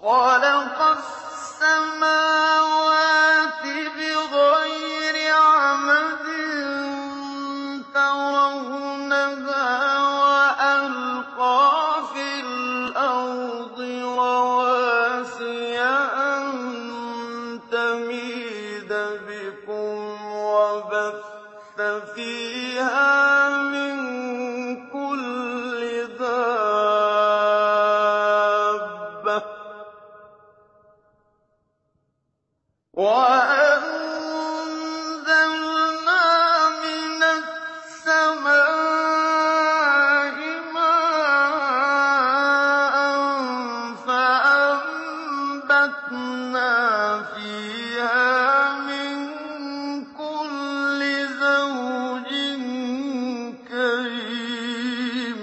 خَلَقَ السَّمَاوَاتِ بِغَيْرِ عَمَدٍ تَرَوْنَهَا وَأَلْقَىٰ فِي الْأَرْضِ رَوَاسِيَ أَن تَمِيدَ بِكُمْ وَبَثَّ فِيهَا مِن كُلِّ دَابَّةٍ وَأَنزَلْنَا مِنَ السَّمَاءِ مَاءً فَأَنبَتْنَا فِيهَا مِن كُلِّ زَوْجٍ كَرِيمٍ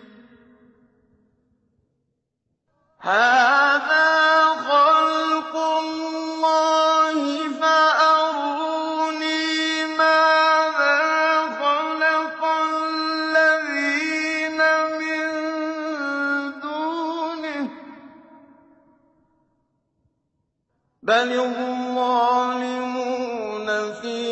هَٰذَا خَلْقُ اللَّهِ فَأَرُونِي مَاذَا خَلَقَ الَّذِينَ مِن دُونِهِ ۚ بَلِ الظَّالِمُونَ فِي